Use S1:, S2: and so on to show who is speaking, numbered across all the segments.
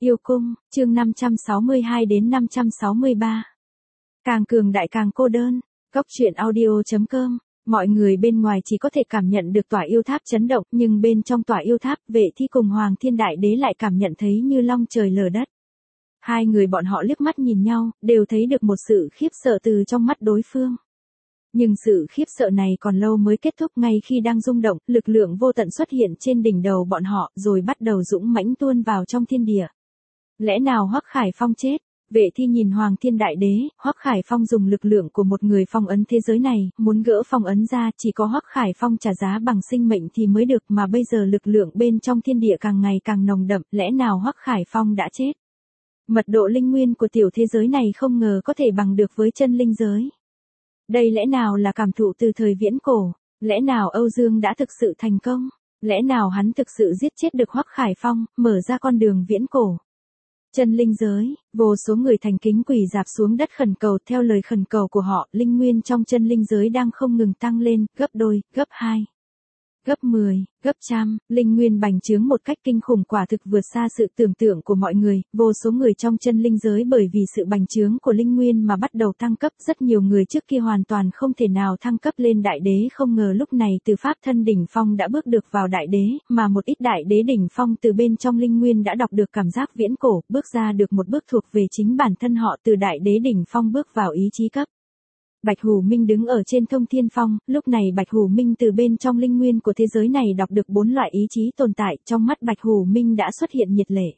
S1: Yêu cung, chương 562 đến 563. Càng cường đại càng cô đơn. Góc truyện audio.com. Mọi người bên ngoài chỉ có thể cảm nhận được tỏa yêu tháp chấn động, nhưng bên trong tỏa yêu tháp, Vệ Thi cùng Hoàng Thiên Đại Đế lại cảm nhận thấy như long trời lở đất. Hai người bọn họ liếc mắt nhìn nhau, đều thấy được một sự khiếp sợ từ trong mắt đối phương. Nhưng sự khiếp sợ này còn lâu mới kết thúc. Ngay khi đang rung động, lực lượng vô tận xuất hiện trên đỉnh đầu bọn họ, rồi bắt đầu dũng mãnh tuôn vào trong thiên địa. Lẽ nào Hoắc Khải Phong chết? Vệ Thi nhìn Hoàng Thiên Đại Đế. Hoắc Khải Phong dùng lực lượng của một người phong ấn thế giới này, muốn gỡ phong ấn ra, chỉ có Hoắc Khải Phong trả giá bằng sinh mệnh thì mới được, mà bây giờ lực lượng bên trong thiên địa càng ngày càng nồng đậm, lẽ nào Hoắc Khải Phong đã chết? Mật độ linh nguyên của tiểu thế giới này không ngờ có thể bằng được với chân linh giới. Đây lẽ nào là cảm thụ từ thời viễn cổ? Lẽ nào Âu Dương đã thực sự thành công? Lẽ nào hắn thực sự giết chết được Hoắc Khải Phong, mở ra con đường viễn cổ? Chân linh giới, vô số người thành kính quỳ rạp xuống đất khẩn cầu. Theo lời khẩn cầu của họ, linh nguyên trong chân linh giới đang không ngừng tăng lên, gấp đôi, gấp 2, gấp 10, gấp trăm, linh nguyên bành trướng một cách kinh khủng, quả thực vượt xa sự tưởng tượng của mọi người. Vô số người trong chân linh giới bởi vì sự bành trướng của linh nguyên mà bắt đầu tăng cấp. Rất nhiều người trước kia hoàn toàn không thể nào thăng cấp lên đại đế, không ngờ lúc này từ pháp thân đỉnh phong đã bước được vào đại đế, mà một ít đại đế đỉnh phong từ bên trong linh nguyên đã đọc được cảm giác viễn cổ, bước ra được một bước thuộc về chính bản thân họ, từ đại đế đỉnh phong bước vào ý chí cấp. Bạch Hủ Minh đứng ở trên Thông Thiên Phong, lúc này Bạch Hủ Minh từ bên trong linh nguyên của thế giới này đọc được 4 loại ý chí tồn tại, trong mắt Bạch Hủ Minh đã xuất hiện nhiệt lệ.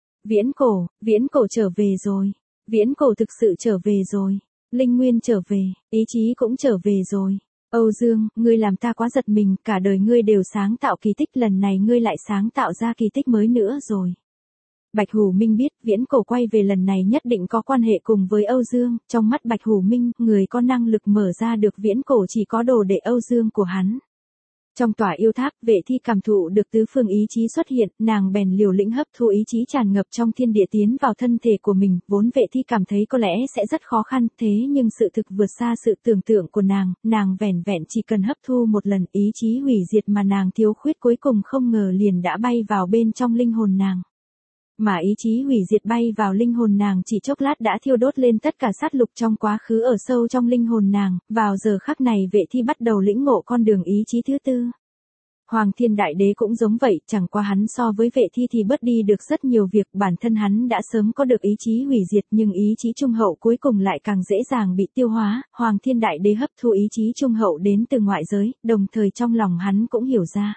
S1: Viễn cổ trở về rồi, viễn cổ thực sự trở về rồi, linh nguyên trở về, ý chí cũng trở về rồi. Âu Dương, ngươi làm ta quá giật mình, cả đời ngươi đều sáng tạo kỳ tích, lần này ngươi lại sáng tạo ra kỳ tích mới nữa rồi. Bạch Hủ Minh biết viễn cổ quay về lần này nhất định có quan hệ cùng với Âu Dương, trong mắt Bạch Hủ Minh, người có năng lực mở ra được viễn cổ chỉ có đồ đệ Âu Dương của hắn. Trong tỏa yêu tháp, Vệ Thi cảm thụ được tứ phương ý chí xuất hiện, nàng bèn liều lĩnh hấp thu ý chí tràn ngập trong thiên địa tiến vào thân thể của mình. Vốn Vệ Thi cảm thấy có lẽ sẽ rất khó khăn, thế nhưng sự thực vượt xa sự tưởng tượng của nàng vẻn vẹn chỉ cần hấp thu một lần, ý chí hủy diệt mà nàng thiếu khuyết cuối cùng không ngờ liền đã bay vào bên trong linh hồn nàng. Mà ý chí hủy diệt bay vào linh hồn nàng chỉ chốc lát đã thiêu đốt lên tất cả sát lục trong quá khứ ở sâu trong linh hồn nàng. Vào giờ khắc này Vệ Thi bắt đầu lĩnh ngộ con đường ý chí thứ tư. Hoàng Thiên Đại Đế cũng giống vậy, chẳng qua hắn so với Vệ Thi thì bớt đi được rất nhiều việc, bản thân hắn đã sớm có được ý chí hủy diệt, nhưng ý chí trung hậu cuối cùng lại càng dễ dàng bị tiêu hóa. Hoàng Thiên Đại Đế hấp thu ý chí trung hậu đến từ ngoại giới, đồng thời trong lòng hắn cũng hiểu ra.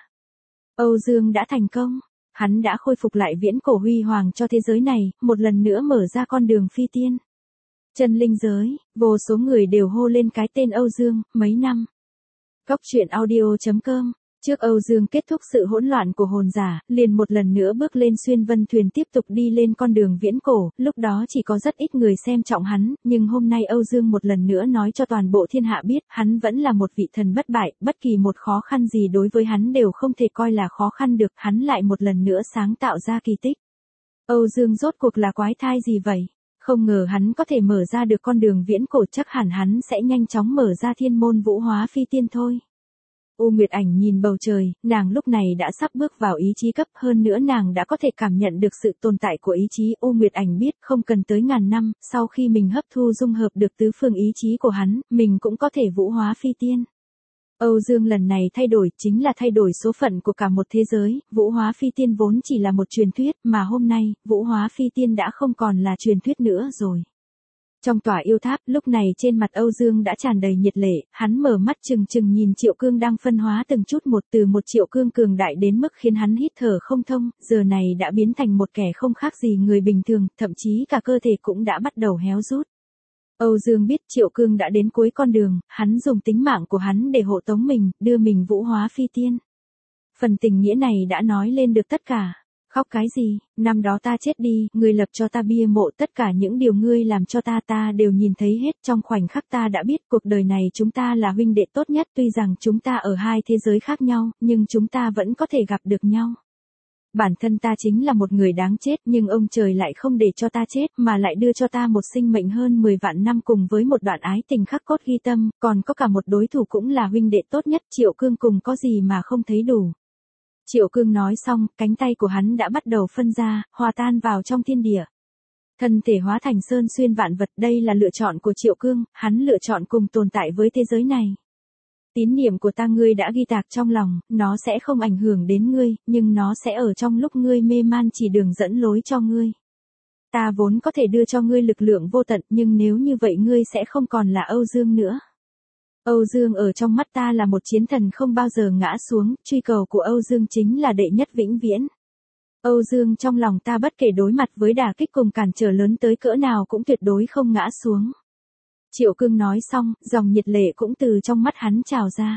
S1: Âu Dương đã thành công. Hắn đã khôi phục lại viễn cổ huy hoàng cho thế giới này, một lần nữa mở ra con đường phi tiên. Chân linh giới, vô số người đều hô lên cái tên Âu Dương, mấy năm. Góc truyện audio.com. Trước Âu Dương kết thúc sự hỗn loạn của hồn giả, liền một lần nữa bước lên xuyên vân thuyền tiếp tục đi lên con đường viễn cổ, lúc đó chỉ có rất ít người xem trọng hắn, nhưng hôm nay Âu Dương một lần nữa nói cho toàn bộ thiên hạ biết, hắn vẫn là một vị thần bất bại, bất kỳ một khó khăn gì đối với hắn đều không thể coi là khó khăn được, hắn lại một lần nữa sáng tạo ra kỳ tích. Âu Dương rốt cuộc là quái thai gì vậy? Không ngờ hắn có thể mở ra được con đường viễn cổ, chắc hẳn hắn sẽ nhanh chóng mở ra thiên môn vũ hóa phi tiên thôi. U Nguyệt Ảnh nhìn bầu trời, nàng lúc này đã sắp bước vào ý chí cấp, hơn nữa nàng đã có thể cảm nhận được sự tồn tại của ý chí. U Nguyệt Ảnh biết không cần tới ngàn năm, sau khi mình hấp thu dung hợp được tứ phương ý chí của hắn, mình cũng có thể vũ hóa phi tiên. Âu Dương lần này thay đổi chính là thay đổi số phận của cả một thế giới, vũ hóa phi tiên vốn chỉ là một truyền thuyết, mà hôm nay, vũ hóa phi tiên đã không còn là truyền thuyết nữa rồi. Trong tỏa yêu tháp, lúc này trên mặt Âu Dương đã tràn đầy nhiệt lệ, hắn mở mắt trừng trừng nhìn Triệu Cương đang phân hóa từng chút một, từ một Triệu Cương cường đại đến mức khiến hắn hít thở không thông, giờ này đã biến thành một kẻ không khác gì người bình thường, thậm chí cả cơ thể cũng đã bắt đầu héo rút. Âu Dương biết Triệu Cương đã đến cuối con đường, hắn dùng tính mạng của hắn để hộ tống mình, đưa mình vũ hóa phi tiên. Phần tình nghĩa này đã nói lên được tất cả. Khóc cái gì, năm đó ta chết đi, ngươi lập cho ta bia mộ, tất cả những điều ngươi làm cho ta đều nhìn thấy hết, trong khoảnh khắc ta đã biết cuộc đời này chúng ta là huynh đệ tốt nhất, tuy rằng chúng ta ở hai thế giới khác nhau, nhưng chúng ta vẫn có thể gặp được nhau. Bản thân ta chính là một người đáng chết, nhưng ông trời lại không để cho ta chết, mà lại đưa cho ta một sinh mệnh hơn 10 vạn năm cùng với một đoạn ái tình khắc cốt ghi tâm, còn có cả một đối thủ cũng là huynh đệ tốt nhất. Triệu Cương cùng có gì mà không thấy đủ. Triệu Cương nói xong, cánh tay của hắn đã bắt đầu phân ra, hòa tan vào trong thiên địa. Thân thể hóa thành sơn xuyên vạn vật, đây là lựa chọn của Triệu Cương, hắn lựa chọn cùng tồn tại với thế giới này. Tín niệm của ta ngươi đã ghi tạc trong lòng, nó sẽ không ảnh hưởng đến ngươi, nhưng nó sẽ ở trong lúc ngươi mê man chỉ đường dẫn lối cho ngươi. Ta vốn có thể đưa cho ngươi lực lượng vô tận, nhưng nếu như vậy ngươi sẽ không còn là Âu Dương nữa. Âu Dương ở trong mắt ta là một chiến thần không bao giờ ngã xuống, truy cầu của Âu Dương chính là đệ nhất vĩnh viễn. Âu Dương trong lòng ta bất kể đối mặt với đả kích cùng cản trở lớn tới cỡ nào cũng tuyệt đối không ngã xuống. Triệu Cương nói xong, dòng nhiệt lệ cũng từ trong mắt hắn trào ra.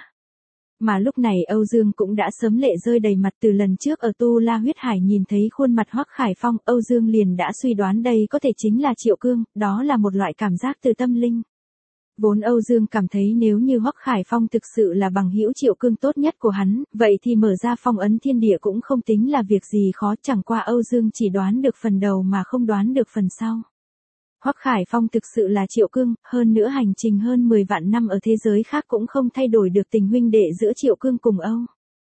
S1: Mà lúc này Âu Dương cũng đã sớm lệ rơi đầy mặt, từ lần trước ở Tu La huyết hải nhìn thấy khuôn mặt Hoắc Khải Phong, Âu Dương liền đã suy đoán đây có thể chính là Triệu Cương, đó là một loại cảm giác từ tâm linh. Vốn Âu Dương cảm thấy nếu như Hoắc Khải Phong thực sự là bằng hữu Triệu Cương tốt nhất của hắn, vậy thì mở ra phong ấn thiên địa cũng không tính là việc gì khó, chẳng qua Âu Dương chỉ đoán được phần đầu mà không đoán được phần sau. Hoắc Khải Phong thực sự là Triệu Cương, hơn nữa hành trình hơn 10 vạn năm ở thế giới khác cũng không thay đổi được tình huynh đệ giữa Triệu Cương cùng Âu.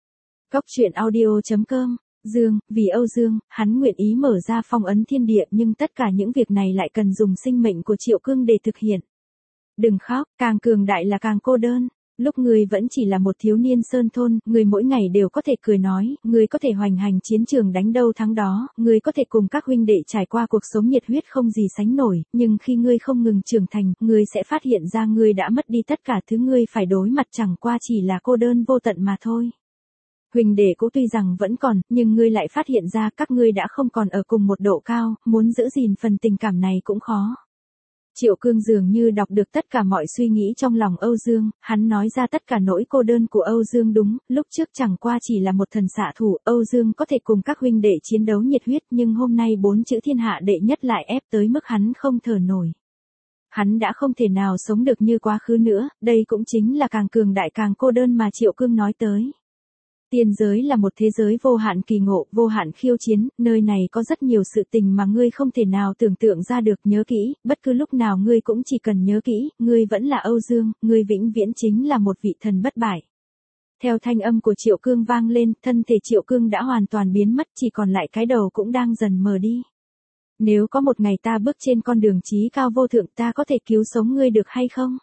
S1: Góc truyện audio.com, Dương, vì Âu Dương, hắn nguyện ý mở ra phong ấn thiên địa, nhưng tất cả những việc này lại cần dùng sinh mệnh của Triệu Cương để thực hiện. Đừng khóc, càng cường đại là càng cô đơn. Lúc ngươi vẫn chỉ là một thiếu niên sơn thôn, ngươi mỗi ngày đều có thể cười nói, ngươi có thể hoành hành chiến trường đánh đâu thắng đó, ngươi có thể cùng các huynh đệ trải qua cuộc sống nhiệt huyết không gì sánh nổi, nhưng khi ngươi không ngừng trưởng thành, ngươi sẽ phát hiện ra ngươi đã mất đi tất cả thứ ngươi phải đối mặt, chẳng qua chỉ là cô đơn vô tận mà thôi. Huynh đệ cũ tuy rằng vẫn còn, nhưng ngươi lại phát hiện ra các ngươi đã không còn ở cùng một độ cao, muốn giữ gìn phần tình cảm này cũng khó. Triệu Cương dường như đọc được tất cả mọi suy nghĩ trong lòng Âu Dương, hắn nói ra tất cả nỗi cô đơn của Âu Dương. Đúng, lúc trước chẳng qua chỉ là một thần xạ thủ, Âu Dương có thể cùng các huynh đệ chiến đấu nhiệt huyết, nhưng hôm nay 4 chữ thiên hạ đệ nhất lại ép tới mức hắn không thở nổi. Hắn đã không thể nào sống được như quá khứ nữa, đây cũng chính là càng cường đại càng cô đơn mà Triệu Cương nói tới. Tiên giới là một thế giới vô hạn kỳ ngộ, vô hạn khiêu chiến, nơi này có rất nhiều sự tình mà ngươi không thể nào tưởng tượng ra được, nhớ kỹ, bất cứ lúc nào ngươi cũng chỉ cần nhớ kỹ, ngươi vẫn là Âu Dương, ngươi vĩnh viễn chính là một vị thần bất bại. Theo thanh âm của Triệu Cương vang lên, thân thể Triệu Cương đã hoàn toàn biến mất, chỉ còn lại cái đầu cũng đang dần mờ đi. Nếu có một ngày ta bước trên con đường chí cao vô thượng, ta có thể cứu sống ngươi được hay không?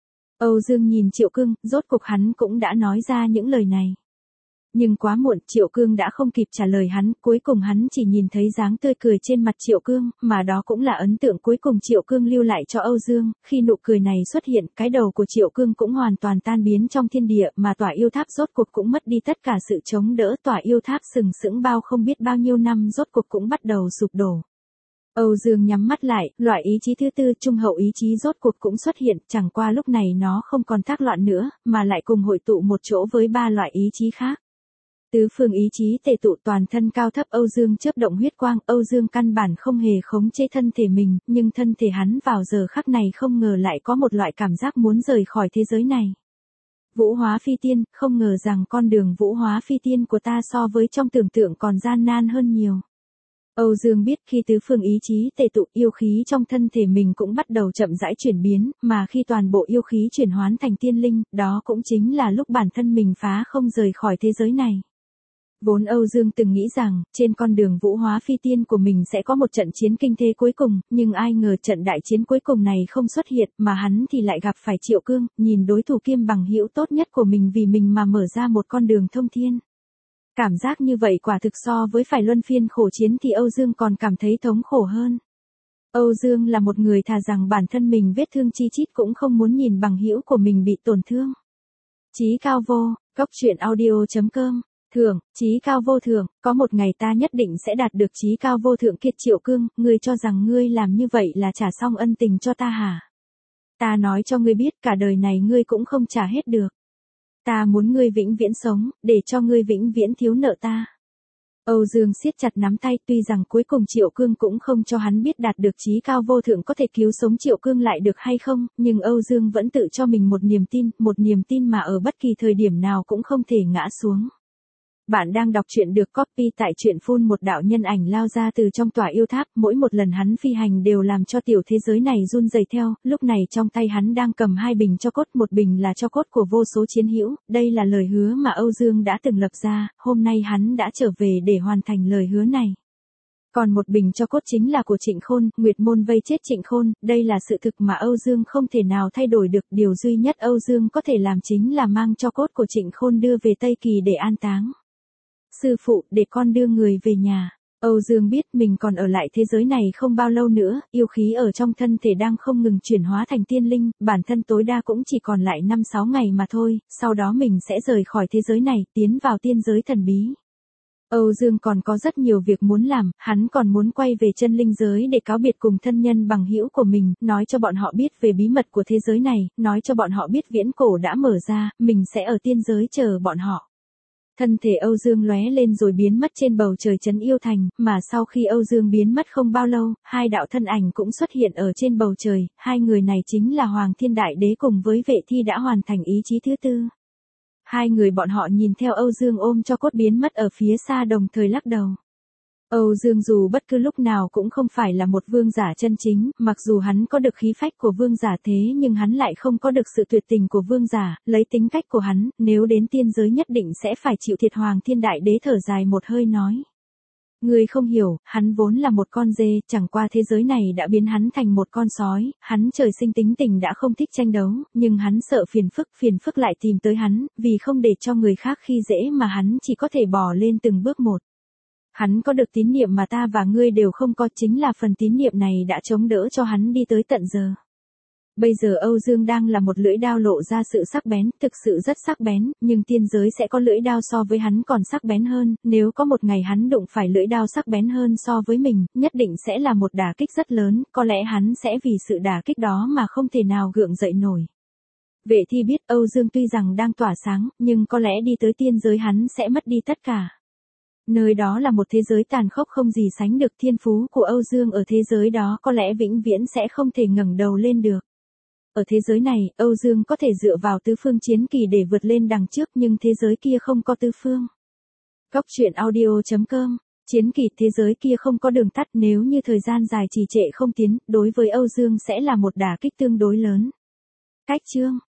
S1: Âu Dương nhìn Triệu Cương, rốt cục hắn cũng đã nói ra những lời này. Nhưng quá muộn, Triệu Cương đã không kịp trả lời hắn, cuối cùng hắn chỉ nhìn thấy dáng tươi cười trên mặt Triệu Cương, mà đó cũng là ấn tượng cuối cùng Triệu Cương lưu lại cho Âu Dương, khi nụ cười này xuất hiện, cái đầu của Triệu Cương cũng hoàn toàn tan biến trong thiên địa, mà tòa yêu tháp rốt cuộc cũng mất đi tất cả sự chống đỡ, tòa yêu tháp sừng sững bao không biết bao nhiêu năm rốt cuộc cũng bắt đầu sụp đổ. Âu Dương nhắm mắt lại, loại ý chí thứ tư, trung hậu ý chí rốt cuộc cũng xuất hiện, chẳng qua lúc này nó không còn thác loạn nữa, mà lại cùng hội tụ một chỗ với 3 loại ý chí khác. Tứ phương ý chí tề tụ, toàn thân cao thấp Âu Dương chớp động huyết quang, Âu Dương căn bản không hề khống chế thân thể mình, nhưng thân thể hắn vào giờ khắc này không ngờ lại có một loại cảm giác muốn rời khỏi thế giới này. Vũ hóa phi tiên, không ngờ rằng con đường vũ hóa phi tiên của ta so với trong tưởng tượng còn gian nan hơn nhiều. Âu Dương biết khi tứ phương ý chí tề tụ, yêu khí trong thân thể mình cũng bắt đầu chậm rãi chuyển biến, mà khi toàn bộ yêu khí chuyển hóa thành tiên linh, đó cũng chính là lúc bản thân mình phá không rời khỏi thế giới này. Vốn Âu Dương từng nghĩ rằng, trên con đường vũ hóa phi tiên của mình sẽ có một trận chiến kinh thế cuối cùng, nhưng ai ngờ trận đại chiến cuối cùng này không xuất hiện, mà hắn thì lại gặp phải Triệu Cương, nhìn đối thủ kiêm bằng hữu tốt nhất của mình vì mình mà mở ra một con đường thông thiên. Cảm giác như vậy quả thực so với phải luân phiên khổ chiến thì Âu Dương còn cảm thấy thống khổ hơn. Âu Dương là một người thà rằng bản thân mình vết thương chi chít cũng không muốn nhìn bằng hữu của mình bị tổn thương. Chí cao vô, góc truyện audio.com. Thượng, chí cao vô thượng, có một ngày ta nhất định sẽ đạt được chí cao vô thượng kiệt. Triệu Cương, ngươi cho rằng ngươi làm như vậy là trả xong ân tình cho ta hả? Ta nói cho ngươi biết cả đời này ngươi cũng không trả hết được. Ta muốn ngươi vĩnh viễn sống, để cho ngươi vĩnh viễn thiếu nợ ta. Âu Dương siết chặt nắm tay, tuy rằng cuối cùng Triệu Cương cũng không cho hắn biết đạt được chí cao vô thượng có thể cứu sống Triệu Cương lại được hay không, nhưng Âu Dương vẫn tự cho mình một niềm tin mà ở bất kỳ thời điểm nào cũng không thể ngã xuống. Bạn đang đọc truyện được copy tại truyện phun. Một đạo nhân ảnh lao ra từ trong tòa yêu tháp, mỗi một lần hắn phi hành đều làm cho tiểu thế giới này run rẩy theo, lúc này trong tay hắn đang cầm 2 bình tro cốt, một bình là tro cốt của vô số chiến hữu, đây là lời hứa mà Âu Dương đã từng lập ra, hôm nay hắn đã trở về để hoàn thành lời hứa này. Còn một bình tro cốt chính là của Trịnh Khôn, Nguyệt Môn vây chết Trịnh Khôn, đây là sự thực mà Âu Dương không thể nào thay đổi được, điều duy nhất Âu Dương có thể làm chính là mang tro cốt của Trịnh Khôn đưa về Tây Kỳ để an táng. Sư phụ, để con đưa người về nhà. Âu Dương biết mình còn ở lại thế giới này không bao lâu nữa, yêu khí ở trong thân thể đang không ngừng chuyển hóa thành tiên linh, bản thân tối đa cũng chỉ còn lại 5-6 ngày mà thôi, sau đó mình sẽ rời khỏi thế giới này, tiến vào tiên giới thần bí. Âu Dương còn có rất nhiều việc muốn làm, hắn còn muốn quay về chân linh giới để cáo biệt cùng thân nhân bằng hữu của mình, nói cho bọn họ biết về bí mật của thế giới này, nói cho bọn họ biết viễn cổ đã mở ra, mình sẽ ở tiên giới chờ bọn họ. Thân thể Âu Dương lóe lên rồi biến mất trên bầu trời trấn yêu thành, mà sau khi Âu Dương biến mất không bao lâu, 2 đạo thân ảnh cũng xuất hiện ở trên bầu trời, 2 người này chính là Hoàng Thiên Đại Đế cùng với Vệ Thi đã hoàn thành ý chí thứ 4. 2 người bọn họ nhìn theo Âu Dương ôm tro cốt biến mất ở phía xa đồng thời lắc đầu. Âu Dương dù bất cứ lúc nào cũng không phải là một vương giả chân chính, mặc dù hắn có được khí phách của vương giả thế nhưng hắn lại không có được sự tuyệt tình của vương giả, lấy tính cách của hắn, nếu đến tiên giới nhất định sẽ phải chịu thiệt. Hoàng Thiên Đại Đế thở dài một hơi nói. Ngươi không hiểu, hắn vốn là một con dê, chẳng qua thế giới này đã biến hắn thành một con sói, hắn trời sinh tính tình đã không thích tranh đấu, nhưng hắn sợ phiền phức lại tìm tới hắn, vì không để cho người khác khi dễ mà hắn chỉ có thể bò lên từng bước một. Hắn có được tín niệm mà ta và ngươi đều không có, chính là phần tín niệm này đã chống đỡ cho hắn đi tới tận giờ. Bây giờ Âu Dương đang là một lưỡi đao lộ ra sự sắc bén, thực sự rất sắc bén, nhưng tiên giới sẽ có lưỡi đao so với hắn còn sắc bén hơn, nếu có một ngày hắn đụng phải lưỡi đao sắc bén hơn so với mình, nhất định sẽ là một đả kích rất lớn, có lẽ hắn sẽ vì sự đả kích đó mà không thể nào gượng dậy nổi. Vệ Thi biết Âu Dương tuy rằng đang tỏa sáng, nhưng có lẽ đi tới tiên giới hắn sẽ mất đi tất cả. Nơi đó là một thế giới tàn khốc không gì sánh được, thiên phú của Âu Dương ở thế giới đó có lẽ vĩnh viễn sẽ không thể ngẩng đầu lên được. Ở thế giới này, Âu Dương có thể dựa vào tứ phương chiến kỳ để vượt lên đằng trước nhưng thế giới kia không có tứ phương. Cóc truyện audio.com. Chiến kỳ thế giới kia không có đường tắt, nếu như thời gian dài trì trệ không tiến, đối với Âu Dương sẽ là một đả kích tương đối lớn. Cách chương